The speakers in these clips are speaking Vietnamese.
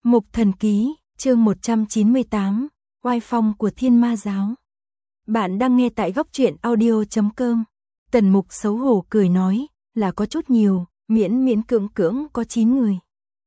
Mục Thần Ký, chương 198, oai phong của Thiên Ma Giáo. Bạn đang nghe tại góc truyện audio.com. Tần Mục xấu hổ cười nói, là có chút nhiều, miễn cưỡng có 9 người.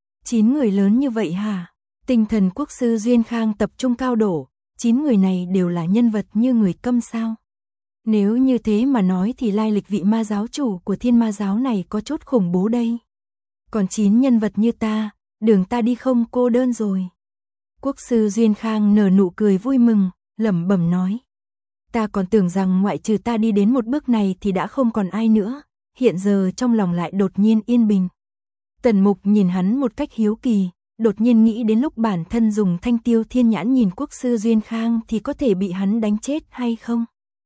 9 người lớn như vậy hả? Tinh Thần Quốc sư Duyên Khang tập trung cao độ, 9 người này đều là nhân vật như người câm sao? Nếu như thế mà nói thì lai lịch vị ma giáo chủ của Thiên Ma Giáo này có chút khủng bố đây. Còn 9 nhân vật như ta, đường ta đi không cô đơn rồi. Quốc sư Duyên Khang nở nụ cười vui mừng, lẩm bẩm nói. Ta còn tưởng rằng ngoại trừ ta đi đến một bước này thì đã không còn ai nữa, hiện giờ trong lòng lại đột nhiên yên bình. Tần Mục nhìn hắn một cách hiếu kỳ, đột nhiên nghĩ đến lúc bản thân dùng Thanh Tiêu Thiên Nhãn nhìn Quốc sư Duyên Khang thì có thể bị hắn đánh chết hay không?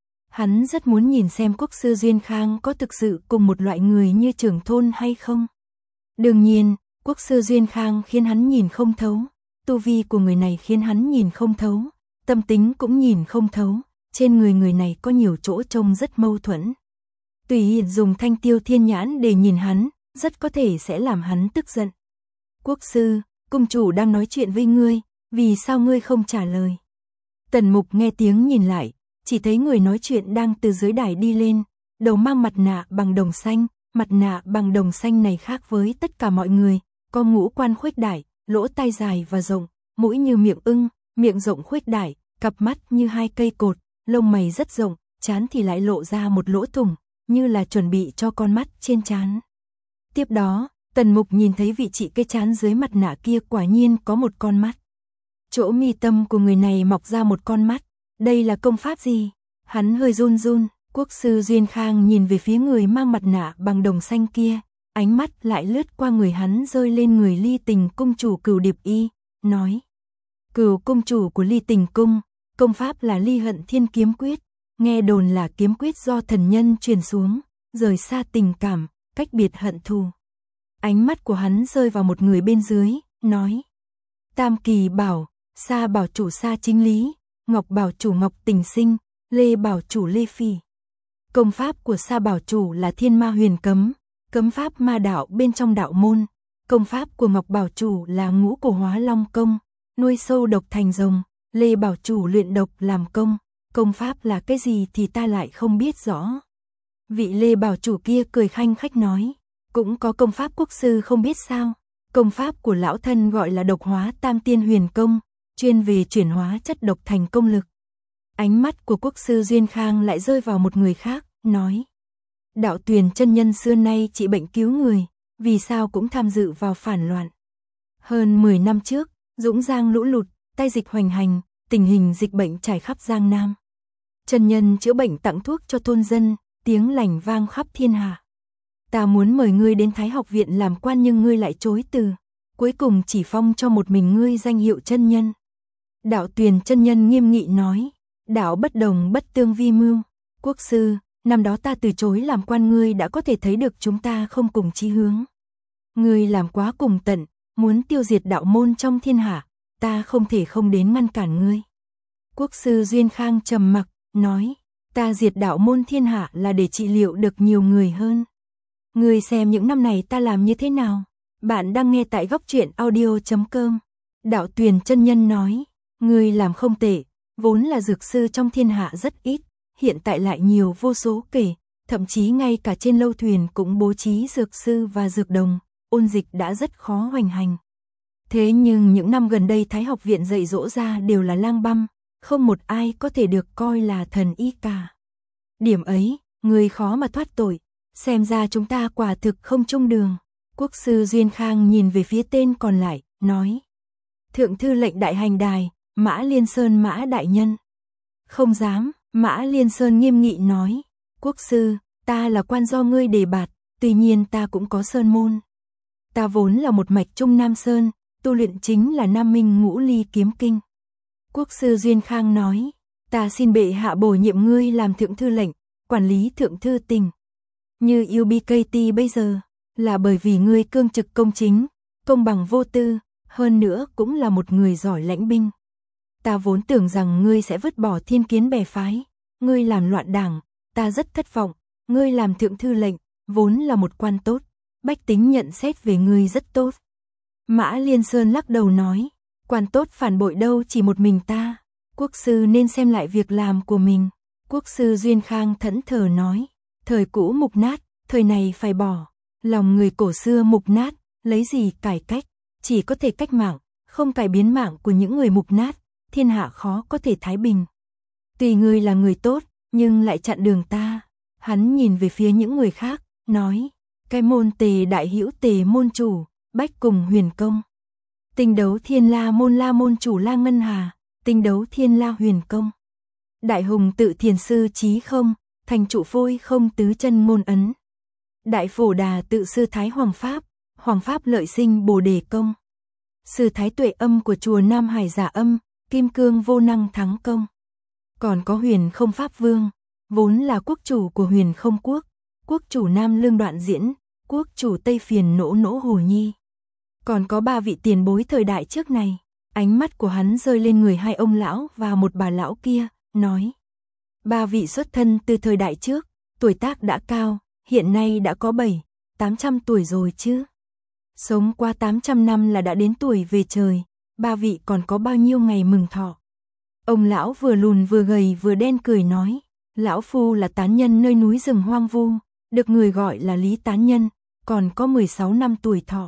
Hắn rất muốn nhìn xem Quốc sư Duyên Khang có thực sự cùng một loại người như trưởng thôn hay không. Đương nhiên, Quốc sư Duyên Khang khiến hắn nhìn không thấu, tu vi của người này khiến hắn nhìn không thấu, tâm tính cũng nhìn không thấu, trên người này có nhiều chỗ trông rất mâu thuẫn. Tùy ý dùng Thanh Tiêu Thiên Nhãn để nhìn hắn, rất có thể sẽ làm hắn tức giận. Quốc sư, cung chủ đang nói chuyện với ngươi, vì sao ngươi không trả lời? Tần Mục nghe tiếng nhìn lại, chỉ thấy người nói chuyện đang từ dưới đài đi lên, đầu mang mặt nạ bằng đồng xanh, mặt nạ bằng đồng xanh này khác với tất cả mọi người, có ngũ quan khuếch đại, lỗ tai dài và rộng, mũi như miệng ưng, miệng rộng khuếch đại, cặp mắt như hai cây cột, lông mày rất rộng, trán thì lại lộ ra một lỗ thủng, như là chuẩn bị cho con mắt trên trán. Tiếp đó, Tần Mục nhìn thấy vị trí cái trán dưới mặt nạ kia quả nhiên có một con mắt. Chỗ mi tâm của người này mọc ra một con mắt, đây là công pháp gì? Hắn hơi run run. Quốc sư Duyên Khang nhìn về phía người mang mặt nạ bằng đồng xanh kia, ánh mắt lại lướt qua người hắn rơi lên người Ly Tình cung chủ Cửu Điệp Y, nói. Cửu cung chủ của Ly Tình cung, công pháp là Ly Hận Thiên Kiếm Quyết, nghe đồn là kiếm quyết do thần nhân truyền xuống, rời xa tình cảm, cách biệt hận thù. Ánh mắt của hắn rơi vào một người bên dưới, nói. Tam Kỳ bảo, Sa bảo chủ Sa Chính Lý, Ngọc bảo chủ Ngọc Tình Sinh, Lê bảo chủ Lê Phi. Công pháp của Sa bảo chủ là Thiên Ma Huyền Cấm, cấm pháp ma đạo bên trong đạo môn. Công pháp của Ngọc bảo chủ là Ngũ Cổ Hóa Long Công, nuôi sâu độc thành rồng. Lê bảo chủ luyện độc làm công, công pháp là cái gì thì ta lại không biết rõ. Vị Lê bảo chủ kia cười khanh khách nói, cũng có công pháp quốc sư không biết sao. Công pháp của lão thân gọi là Độc Hóa Tam Tiên Huyền Công, chuyên về chuyển hóa chất độc thành công lực. Ánh mắt của Quốc sư Duyên Khang lại rơi vào một người khác, nói. Đạo Tuyền chân nhân xưa nay trị bệnh cứu người, vì sao cũng tham dự vào phản loạn. Hơn 10 năm trước, Dũng Giang lũ lụt, tai dịch hoành hành, tình hình dịch bệnh trải khắp Giang Nam. Chân nhân chữa bệnh tặng thuốc cho thôn dân, tiếng lành vang khắp thiên hạ. Ta muốn mời ngươi đến Thái Học viện làm quan nhưng ngươi lại chối từ, cuối cùng chỉ phong cho một mình ngươi danh hiệu chân nhân. Đạo Tuyền chân nhân nghiêm nghị nói. Đạo bất đồng bất tương vi mưu. Quốc sư, năm đó ta từ chối làm quan ngươi đã có thể thấy được chúng ta không cùng chí hướng. Ngươi làm quá cùng tận, muốn tiêu diệt đạo môn trong thiên hạ, ta không thể không đến ngăn cản ngươi. Quốc sư Duyên Khang trầm mặc, nói, ta diệt đạo môn thiên hạ là để trị liệu được nhiều người hơn. Ngươi xem những năm này ta làm như thế nào. Bạn đang nghe tại góc truyện audio.com. Đạo Tuyền chân nhân nói, ngươi làm không tệ. Vốn là dược sư trong thiên hạ rất ít, hiện tại lại nhiều vô số kể, thậm chí ngay cả trên lâu thuyền cũng bố trí dược sư và dược đồng, ôn dịch đã rất khó hoành hành. Thế nhưng những năm gần đây Thái Học viện dạy dỗ ra đều là lang băm, không một ai có thể được coi là thần y cả. Điểm ấy, người khó mà thoát tội, xem ra chúng ta quả thực không chung đường. Quốc sư Duyên Khang nhìn về phía tên còn lại, nói. Thượng thư lệnh đại hành đài, Mã Liên Sơn Mã đại nhân. Không dám, Mã Liên Sơn nghiêm nghị nói. Quốc sư, ta là quan do ngươi đề bạt, tuy nhiên ta cũng có sơn môn. Ta vốn là một mạch Trung Nam Sơn, tu luyện chính là Nam Minh Ngũ Ly Kiếm Kinh. Quốc sư Duyên Khang nói, ta xin bệ hạ bổ nhiệm ngươi làm thượng thư lệnh, quản lý thượng thư tỉnh. Như UBKT bây giờ, là bởi vì ngươi cương trực công chính, công bằng vô tư, hơn nữa cũng là một người giỏi lãnh binh. Ta vốn tưởng rằng ngươi sẽ vứt bỏ thiên kiến bè phái, ngươi làm loạn đảng, ta rất thất vọng, ngươi làm thượng thư lệnh, vốn là một quan tốt, bách tính nhận xét về ngươi rất tốt. Mã Liên Sơn lắc đầu nói, quan tốt phản bội đâu chỉ một mình ta, quốc sư nên xem lại việc làm của mình. Quốc sư Duyên Khang thẫn thờ nói, thời cũ mục nát, thời này phải bỏ, lòng người cổ xưa mục nát, lấy gì cải cách, chỉ có thể cách mạng, không cải biến mạng của những người mục nát, thiên hạ khó có thể thái bình. Tuy ngươi là người tốt, nhưng lại chặn đường ta. Hắn nhìn về phía những người khác, nói, cái môn Tề đại hữu Tề môn chủ, bách cùng huyền công. Tinh đấu thiên la môn chủ La Ngân Hà, tinh đấu thiên la huyền công. Đại hùng tự thiền sư chí không, thành trụ phôi không tứ chân môn ấn. Đại phổ đà tự sư thái hoàng pháp lợi sinh bồ đề công. Sư thái tuệ âm của chùa Nam Hải giả âm, kim cương vô năng thắng công. Còn có huyền không pháp vương, vốn là quốc chủ của huyền không quốc, quốc chủ Nam Lương Đoạn Diễn, quốc chủ Tây Phiền Nỗ Nỗ Hồ Nhi. Còn có 3 vị tiền bối thời đại trước này. Ánh mắt của hắn rơi lên người 2 ông lão và một bà lão kia, nói. 3 vị xuất thân từ thời đại trước, tuổi tác đã cao, hiện nay đã có 700-800 tuổi rồi chứ. Sống qua 800 năm là đã đến tuổi về trời, 3 vị còn có bao nhiêu ngày mừng thọ. Ông lão vừa lùn vừa gầy vừa đen cười nói, lão phu là tán nhân nơi núi rừng hoang vu, được người gọi là Lý Tán Nhân, còn có 16 năm tuổi thọ.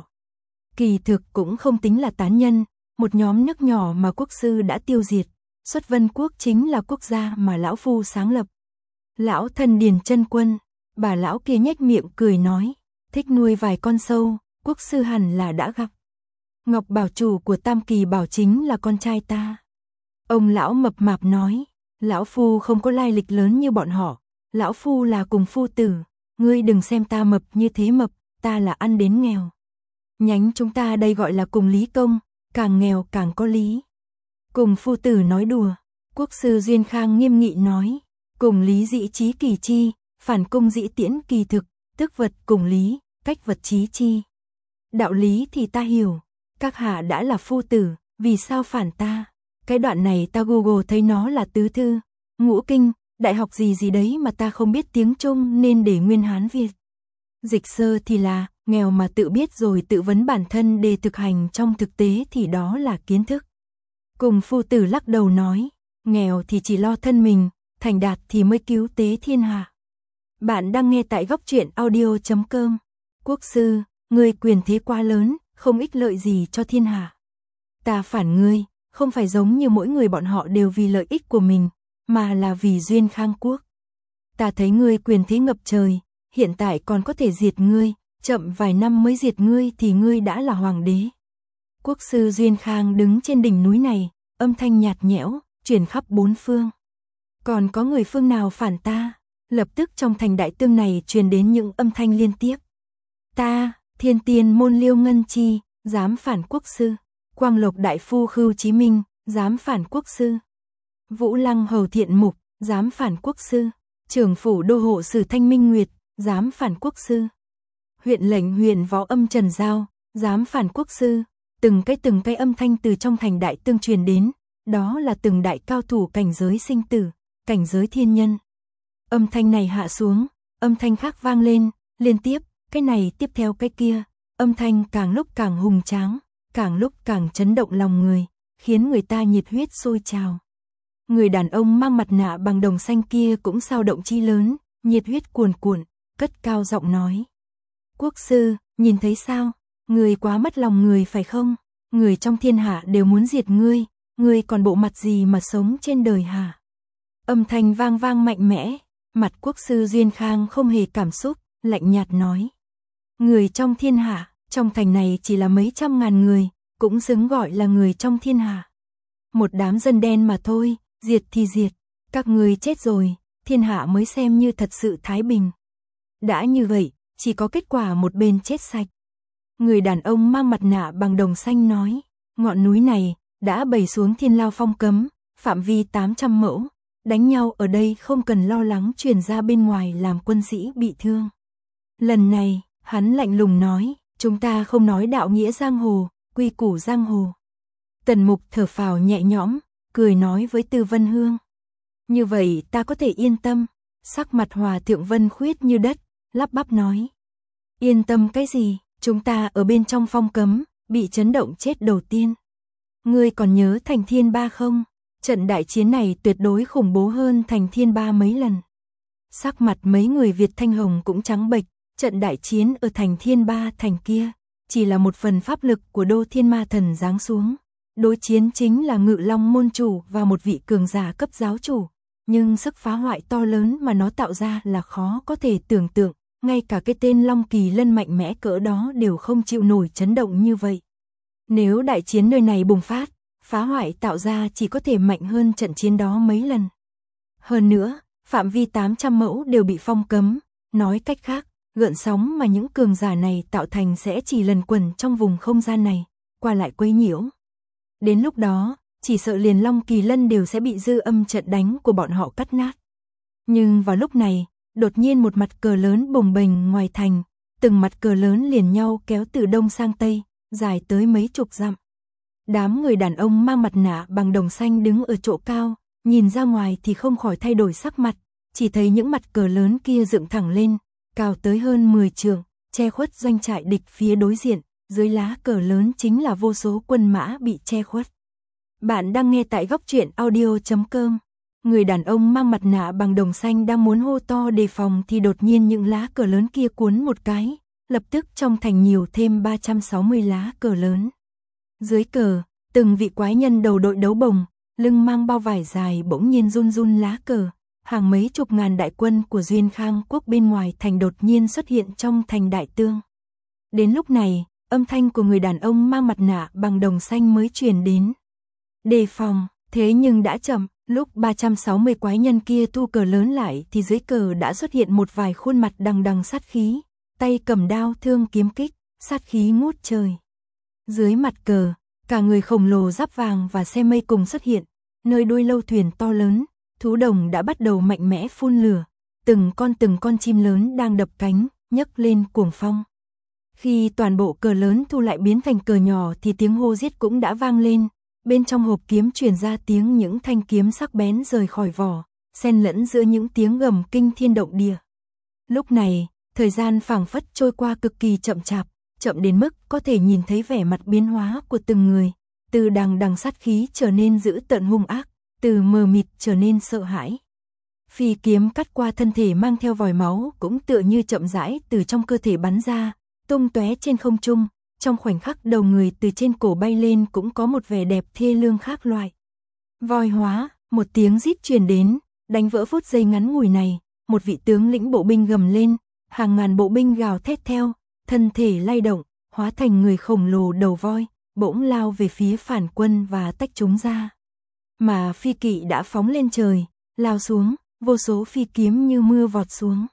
Kỳ thực cũng không tính là tán nhân, một nhóm nước nhỏ mà quốc sư đã tiêu diệt, Xuất Vân Quốc chính là quốc gia mà lão phu sáng lập. Lão thân Điền Chân Quân, bà lão kia nhếch miệng cười nói, thích nuôi vài con sâu, quốc sư hẳn là đã gặp. Ngọc bảo chủ của Tam Kỳ Bảo chính là con trai ta. Ông lão mập mạp nói, lão phu không có lai lịch lớn như bọn họ, lão phu là cùng phu tử, ngươi đừng xem ta mập như thế mập, ta là ăn đến nghèo. Nhánh chúng ta đây gọi là cùng lý công, càng nghèo càng có lý. Cùng phu tử nói đùa, quốc sư Duyên Khang nghiêm nghị nói, cùng lý dĩ trí kỳ chi, phản cung dĩ tiễn kỳ thực, tức vật cùng lý, cách vật trí chi. Đạo lý thì ta hiểu, các hạ đã là phu tử, vì sao phản ta? Cái đoạn này ta Google thấy nó là tứ thư, ngũ kinh, đại học gì đấy mà ta không biết tiếng Trung nên để nguyên Hán Việt. Dịch sơ thì là, nghèo mà tự biết rồi tự vấn bản thân để thực hành trong thực tế thì đó là kiến thức. Cùng phu tử lắc đầu nói, nghèo thì chỉ lo thân mình, thành đạt thì mới cứu tế thiên hạ. Bạn đang nghe tại góc truyện audio.com. Quốc sư, ngươi quyền thế quá lớn, không ích lợi gì cho thiên hạ. Ta phản ngươi, không phải giống như mỗi người bọn họ đều vì lợi ích của mình, mà là vì Duyên Khang Quốc. Ta thấy ngươi quyền thế ngập trời, hiện tại còn có thể diệt ngươi, chậm vài năm mới diệt ngươi thì ngươi đã là hoàng đế. Quốc sư Duyên Khang đứng trên đỉnh núi này, âm thanh nhạt nhẽo, truyền khắp 4 phương. Còn có người phương nào phản ta? Lập tức trong thành Đại Tương này truyền đến những âm thanh liên tiếp. Ta, Thiên Tiên môn Liêu Ngân Chi, dám phản quốc sư. Quang Lộc đại phu Khưu Chí Minh, dám phản quốc sư. Vũ Lăng hầu Thiện Mục, dám phản quốc sư. Trưởng phủ đô hộ Sử Thanh Minh Nguyệt, dám phản quốc sư. Huyện lệnh huyện võ âm Trần Giao, dám phản quốc sư. Từng cái âm thanh từ trong thành Đại Tương truyền đến, đó là từng đại cao thủ cảnh giới sinh tử, cảnh giới thiên nhân. Âm thanh này hạ xuống, âm thanh khác vang lên, liên tiếp, cái này tiếp theo cái kia, âm thanh càng lúc càng hùng tráng, càng lúc càng chấn động lòng người, khiến người ta nhiệt huyết sôi trào. Người đàn ông mang mặt nạ bằng đồng xanh kia cũng sao động chi lớn, nhiệt huyết cuồn cuộn, cất cao giọng nói. Quốc sư, nhìn thấy sao? Người quá mất lòng người phải không? Người trong thiên hạ đều muốn diệt ngươi còn bộ mặt gì mà sống trên đời hả? Âm thanh vang vang mạnh mẽ, mặt quốc sư Duyên Khang không hề cảm xúc, lạnh nhạt nói. Người trong thiên hạ, trong thành này chỉ là mấy trăm ngàn người, cũng xứng gọi là người trong thiên hạ. Một đám dân đen mà thôi, diệt thì diệt, các người chết rồi, thiên hạ mới xem như thật sự thái bình. Đã như vậy, chỉ có kết quả một bên chết sạch. Người đàn ông mang mặt nạ bằng đồng xanh nói, ngọn núi này đã bày xuống thiên lao phong cấm, phạm vi 800 mẫu, đánh nhau ở đây không cần lo lắng truyền ra bên ngoài làm quân sĩ bị thương. Lần này, hắn lạnh lùng nói, chúng ta không nói đạo nghĩa giang hồ, quy củ giang hồ. Tần Mục thở phào nhẹ nhõm, cười nói với Tư Vân Hương. Như vậy ta có thể yên tâm, sắc mặt Hòa thượng Vân Khuyết như đất, lắp bắp nói. Yên tâm cái gì, chúng ta ở bên trong phong cấm, bị chấn động chết đầu tiên. Ngươi còn nhớ Thành Thiên Ba không? Trận đại chiến này tuyệt đối khủng bố hơn Thành Thiên Ba mấy lần. Sắc mặt mấy người Việt Thanh Hồng cũng trắng bệch, trận đại chiến ở Thành Thiên Ba thành kia, chỉ là một phần pháp lực của Đô Thiên Ma Thần giáng xuống. Đối chiến chính là Ngự Long môn chủ và một vị cường giả cấp giáo chủ, nhưng sức phá hoại to lớn mà nó tạo ra là khó có thể tưởng tượng, ngay cả cái tên Long Kỳ Lân mạnh mẽ cỡ đó đều không chịu nổi chấn động như vậy. Nếu đại chiến nơi này bùng phát, phá hoại tạo ra chỉ có thể mạnh hơn trận chiến đó mấy lần. Hơn nữa, phạm vi 800 mẫu đều bị phong cấm, nói cách khác, gợn sóng mà những cường giả này tạo thành sẽ chỉ lần quẩn trong vùng không gian này, qua lại quấy nhiễu. Đến lúc đó, chỉ sợ liền Long Kỳ Lân đều sẽ bị dư âm trận đánh của bọn họ cắt nát. Nhưng vào lúc này, đột nhiên một mặt cờ lớn bồng bềnh ngoài thành, từng mặt cờ lớn liền nhau kéo từ đông sang tây, dài tới mấy chục dặm. Đám người đàn ông mang mặt nạ bằng đồng xanh đứng ở chỗ cao, nhìn ra ngoài thì không khỏi thay đổi sắc mặt, chỉ thấy những mặt cờ lớn kia dựng thẳng lên, cao tới hơn 10 trượng, che khuất doanh trại địch phía đối diện, dưới lá cờ lớn chính là vô số quân mã bị che khuất. Bạn đang nghe tại góc truyện audio.com. Người đàn ông mang mặt nạ bằng đồng xanh đang muốn hô to đề phòng thì đột nhiên những lá cờ lớn kia cuốn một cái, lập tức trong thành nhiều thêm 360 lá cờ lớn. Dưới cờ, từng vị quái nhân đầu đội đấu bồng, lưng mang bao vải dài bỗng nhiên run run lá cờ, hàng mấy chục ngàn đại quân của Duyên Khang quốc bên ngoài thành đột nhiên xuất hiện trong thành Đại Tương. Đến lúc này, âm thanh của người đàn ông mang mặt nạ bằng đồng xanh mới truyền đến. Đề phòng, thế nhưng đã chậm, lúc 360 quái nhân kia thu cờ lớn lại thì dưới cờ đã xuất hiện một vài khuôn mặt đằng đằng sát khí, tay cầm đao thương kiếm kích, sát khí ngút trời. Dưới mặt cờ, cả người khổng lồ giáp vàng và xe mây cùng xuất hiện, nơi đuôi lâu thuyền to lớn, thú đồng đã bắt đầu mạnh mẽ phun lửa, từng con chim lớn đang đập cánh, nhấc lên cuồng phong. Khi toàn bộ cờ lớn thu lại biến thành cờ nhỏ thì tiếng hô giết cũng đã vang lên, bên trong hộp kiếm truyền ra tiếng những thanh kiếm sắc bén rời khỏi vỏ, xen lẫn giữa những tiếng gầm kinh thiên động địa. Lúc này, thời gian phảng phất trôi qua cực kỳ chậm chạp, chậm đến mức có thể nhìn thấy vẻ mặt biến hóa của từng người, từ đằng đằng sát khí trở nên dữ tợn hung ác, từ mờ mịt trở nên sợ hãi. Phi kiếm cắt qua thân thể mang theo vòi máu cũng tựa như chậm rãi từ trong cơ thể bắn ra, tung tóe trên không trung, trong khoảnh khắc đầu người từ trên cổ bay lên cũng có một vẻ đẹp thê lương khác loại. Voi hóa, một tiếng rít truyền đến, đánh vỡ phút giây ngắn ngủi này, một vị tướng lĩnh bộ binh gầm lên, hàng ngàn bộ binh gào thét theo, thân thể lay động, hóa thành người khổng lồ đầu voi, bỗng lao về phía phản quân và tách chúng ra. Mà phi kỵ đã phóng lên trời, lao xuống, vô số phi kiếm như mưa vọt xuống.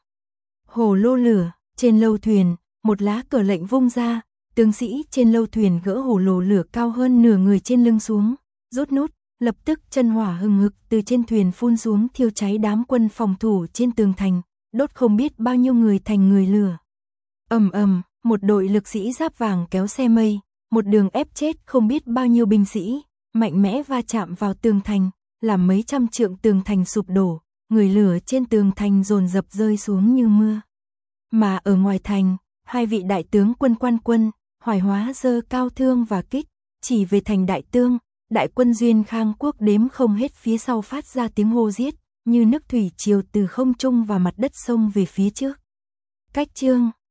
Hồ lô lửa, trên lâu thuyền, một lá cờ lệnh vung ra, tướng sĩ trên lâu thuyền gỡ hồ lô lửa cao hơn nửa người trên lưng xuống, rút nút, lập tức chân hỏa hừng hực từ trên thuyền phun xuống thiêu cháy đám quân phòng thủ trên tường thành, đốt không biết bao nhiêu người thành người lửa. Ầm ầm, một đội lực sĩ giáp vàng kéo xe mây, một đường ép chết không biết bao nhiêu binh sĩ, mạnh mẽ va chạm vào tường thành, làm mấy trăm trượng tường thành sụp đổ, người lửa trên tường thành dồn dập rơi xuống như mưa. Mà ở ngoài thành, hai vị đại tướng quân quan quân, Hoài Hóa giơ cao thương và kích, chỉ về thành Đại Tương, đại quân Duyên Khang quốc đếm không hết phía sau phát ra tiếng hô giết, như nước thủy triều từ không trung và mặt đất sông về phía trước. Cách chương